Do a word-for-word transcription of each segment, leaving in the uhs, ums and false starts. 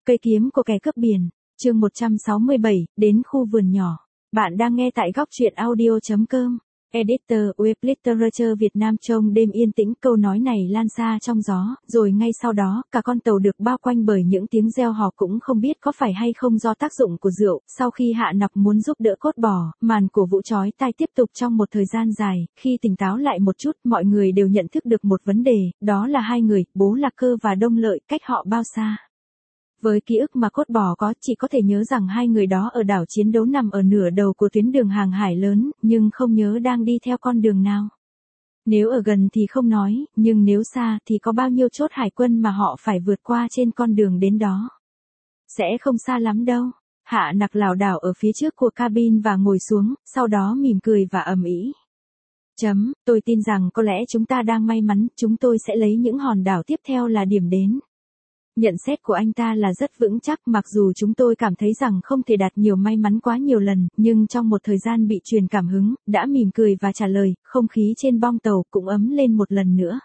Cây kiếm của kẻ cướp biển, chương một trăm sáu mươi bảy, đến khu vườn nhỏ. Bạn đang nghe tại góc truyện audio chấm com. Editor Web Literature Việt Nam. Trong đêm yên tĩnh, câu nói này lan xa trong gió, rồi ngay sau đó, cả con tàu được bao quanh bởi những tiếng reo hò, cũng không biết có phải hay không do tác dụng của rượu. Sau khi Hạ Nặc muốn giúp đỡ cốt bò, màn cổ vũ chói tai tiếp tục trong một thời gian dài. Khi tỉnh táo lại một chút, mọi người đều nhận thức được một vấn đề, đó là hai người, Bố Lạc Cơ và Đông Lợi, cách họ bao xa. Với ký ức mà cốt bò có, chỉ có thể nhớ rằng hai người đó ở đảo chiến đấu nằm ở nửa đầu của tuyến đường hàng hải lớn, nhưng không nhớ đang đi theo con đường nào. Nếu ở gần thì không nói, nhưng nếu xa thì có bao nhiêu chốt hải quân mà họ phải vượt qua trên con đường đến đó. Sẽ không xa lắm đâu. Hạ Nặc lảo đảo ở phía trước của cabin và ngồi xuống, sau đó mỉm cười và ầm ĩ. Chấm, tôi tin rằng có lẽ chúng ta đang may mắn, chúng tôi sẽ lấy những hòn đảo tiếp theo là điểm đến. Nhận xét của anh ta là rất vững chắc, mặc dù chúng tôi cảm thấy rằng không thể đạt nhiều may mắn quá nhiều lần, nhưng trong một thời gian bị truyền cảm hứng, đã mỉm cười và trả lời, không khí trên bong tàu cũng ấm lên một lần nữa.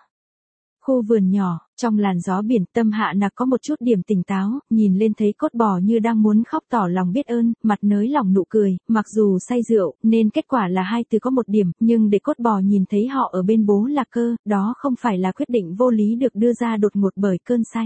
Khu vườn nhỏ, trong làn gió biển, tâm Hạ Nặc có một chút điểm tỉnh táo, nhìn lên thấy cốt bò như đang muốn khóc tỏ lòng biết ơn, mặt nới lỏng nụ cười, mặc dù say rượu, nên kết quả là hai từ có một điểm, nhưng để cốt bò nhìn thấy họ ở bên Bố Lạc Cơ, đó không phải là quyết định vô lý được đưa ra đột ngột bởi cơn say.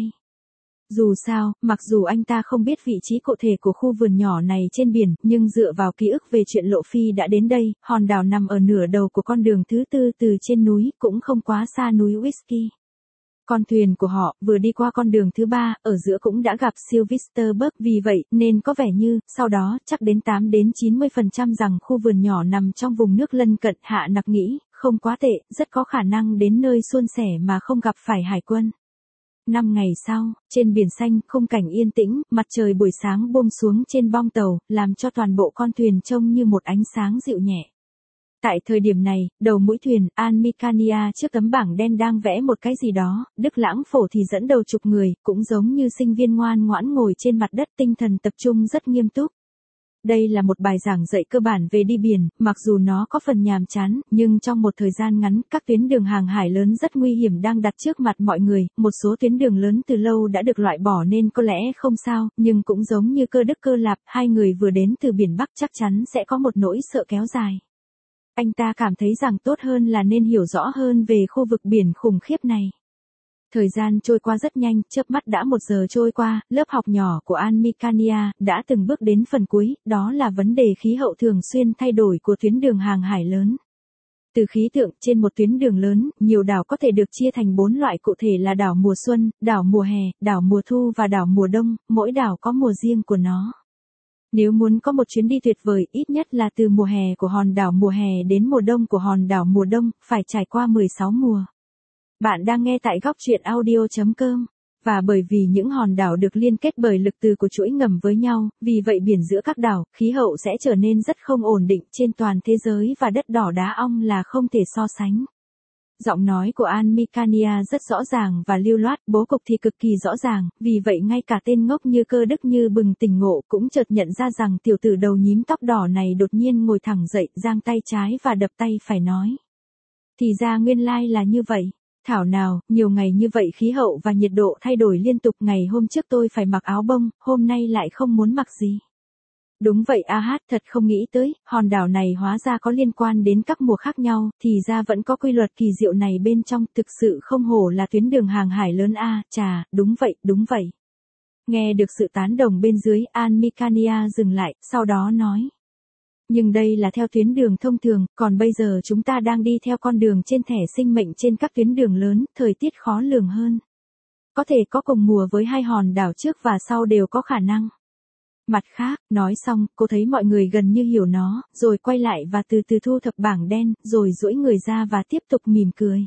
Dù sao, mặc dù anh ta không biết vị trí cụ thể của khu vườn nhỏ này trên biển, nhưng dựa vào ký ức về chuyện Lộ Phi đã đến đây, hòn đảo nằm ở nửa đầu của con đường thứ tư từ trên núi, cũng không quá xa núi Whisky. Con thuyền của họ vừa đi qua con đường thứ ba, ở giữa cũng đã gặp Silverberg, vì vậy nên có vẻ như, sau đó, chắc đến tám đến chín mươi phần trăm rằng khu vườn nhỏ nằm trong vùng nước lân cận. Hạ Nặc nghĩ, không quá tệ, rất có khả năng đến nơi suôn sẻ mà không gặp phải hải quân. Năm ngày sau, trên biển xanh, khung cảnh yên tĩnh, mặt trời buổi sáng buông xuống trên bong tàu, làm cho toàn bộ con thuyền trông như một ánh sáng dịu nhẹ. Tại thời điểm này, đầu mũi thuyền, Almicania trước tấm bảng đen đang vẽ một cái gì đó, Đức Lãng Phổ thì dẫn đầu chục người, cũng giống như sinh viên ngoan ngoãn ngồi trên mặt đất, tinh thần tập trung rất nghiêm túc. Đây là một bài giảng dạy cơ bản về đi biển, mặc dù nó có phần nhàm chán, nhưng trong một thời gian ngắn, các tuyến đường hàng hải lớn rất nguy hiểm đang đặt trước mặt mọi người, một số tuyến đường lớn từ lâu đã được loại bỏ nên có lẽ không sao, nhưng cũng giống như Cơ Đức Cơ Lạp, hai người vừa đến từ biển Bắc chắc chắn sẽ có một nỗi sợ kéo dài. Anh ta cảm thấy rằng tốt hơn là nên hiểu rõ hơn về khu vực biển khủng khiếp này. Thời gian trôi qua rất nhanh, chớp mắt đã một giờ trôi qua, lớp học nhỏ của Almicania đã từng bước đến phần cuối, đó là vấn đề khí hậu thường xuyên thay đổi của tuyến đường hàng hải lớn. Từ khí tượng, trên một tuyến đường lớn, nhiều đảo có thể được chia thành bốn loại cụ thể là đảo mùa xuân, đảo mùa hè, đảo mùa thu và đảo mùa đông, mỗi đảo có mùa riêng của nó. Nếu muốn có một chuyến đi tuyệt vời, ít nhất là từ mùa hè của hòn đảo mùa hè đến mùa đông của hòn đảo mùa đông, phải trải qua mười sáu mùa. Bạn đang nghe tại góc truyện audio chấm com. Và bởi vì những hòn đảo được liên kết bởi lực từ của chuỗi ngầm với nhau, vì vậy biển giữa các đảo, khí hậu sẽ trở nên rất không ổn định trên toàn thế giới và đất đỏ đá ong là không thể so sánh. Giọng nói của Almicania rất rõ ràng và lưu loát, bố cục thì cực kỳ rõ ràng, vì vậy ngay cả tên ngốc như Cơ Đức như bừng tỉnh ngộ cũng chợt nhận ra rằng tiểu tử đầu nhím tóc đỏ này đột nhiên ngồi thẳng dậy, giang tay trái và đập tay phải nói. Thì ra nguyên lai là như vậy. Thảo nào, nhiều ngày như vậy khí hậu và nhiệt độ thay đổi liên tục, ngày hôm trước tôi phải mặc áo bông, hôm nay lại không muốn mặc gì. Đúng vậy a hát, thật không nghĩ tới, hòn đảo này hóa ra có liên quan đến các mùa khác nhau, thì ra vẫn có quy luật kỳ diệu này bên trong, thực sự không hổ là tuyến đường hàng hải lớn a, à, chà, đúng vậy, đúng vậy. Nghe được sự tán đồng bên dưới, Almicania dừng lại, sau đó nói. Nhưng đây là theo tuyến đường thông thường, còn bây giờ chúng ta đang đi theo con đường trên thẻ sinh mệnh trên các tuyến đường lớn, thời tiết khó lường hơn. Có thể có cùng mùa với hai hòn đảo trước và sau đều có khả năng. Mặt khác, nói xong, cô thấy mọi người gần như hiểu nó, rồi quay lại và từ từ thu thập bảng đen, rồi duỗi người ra và tiếp tục mỉm cười.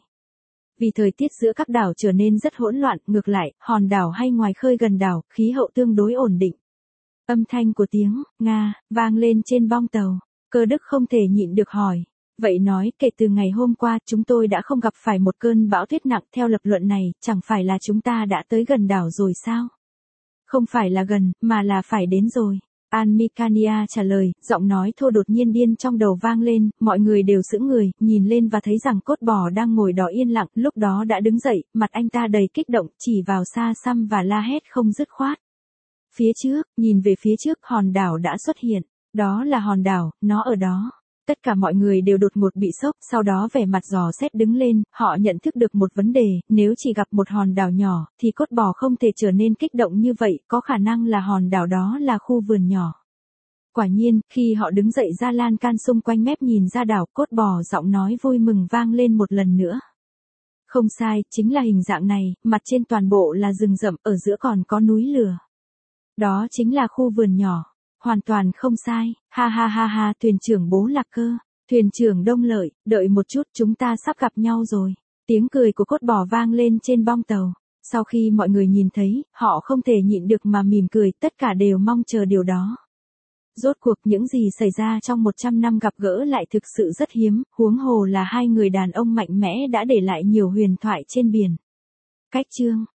Vì thời tiết giữa các đảo trở nên rất hỗn loạn, ngược lại, hòn đảo hay ngoài khơi gần đảo, khí hậu tương đối ổn định. Âm thanh của tiếng Nga vang lên trên bong tàu. Cơ Đức không thể nhịn được hỏi. Vậy nói, kể từ ngày hôm qua, chúng tôi đã không gặp phải một cơn bão tuyết nặng, theo lập luận này, chẳng phải là chúng ta đã tới gần đảo rồi sao? Không phải là gần, mà là phải đến rồi. Almicania trả lời, giọng nói thô đột nhiên điên trong đầu vang lên, mọi người đều sững người, nhìn lên và thấy rằng cốt bò đang ngồi đó yên lặng, lúc đó đã đứng dậy, mặt anh ta đầy kích động, chỉ vào xa xăm và la hét không dứt khoát. Phía trước, nhìn về phía trước hòn đảo đã xuất hiện. Đó là hòn đảo, nó ở đó. Tất cả mọi người đều đột ngột bị sốc, sau đó vẻ mặt dò xét đứng lên, họ nhận thức được một vấn đề, nếu chỉ gặp một hòn đảo nhỏ, thì cốt bò không thể trở nên kích động như vậy, có khả năng là hòn đảo đó là khu vườn nhỏ. Quả nhiên, khi họ đứng dậy ra lan can xung quanh mép nhìn ra đảo, cốt bò giọng nói vui mừng vang lên một lần nữa. Không sai, chính là hình dạng này, mặt trên toàn bộ là rừng rậm, ở giữa còn có núi lửa. Đó chính là khu vườn nhỏ. Hoàn toàn không sai, ha ha ha ha, thuyền trưởng Bố Lạc Cơ, thuyền trưởng Đông Lợi, đợi một chút, chúng ta sắp gặp nhau rồi. Tiếng cười của cốt bò vang lên trên bong tàu. Sau khi mọi người nhìn thấy, họ không thể nhịn được mà mỉm cười, tất cả đều mong chờ điều đó. Rốt cuộc những gì xảy ra trong một trăm năm gặp gỡ lại thực sự rất hiếm, huống hồ là hai người đàn ông mạnh mẽ đã để lại nhiều huyền thoại trên biển. Cách chương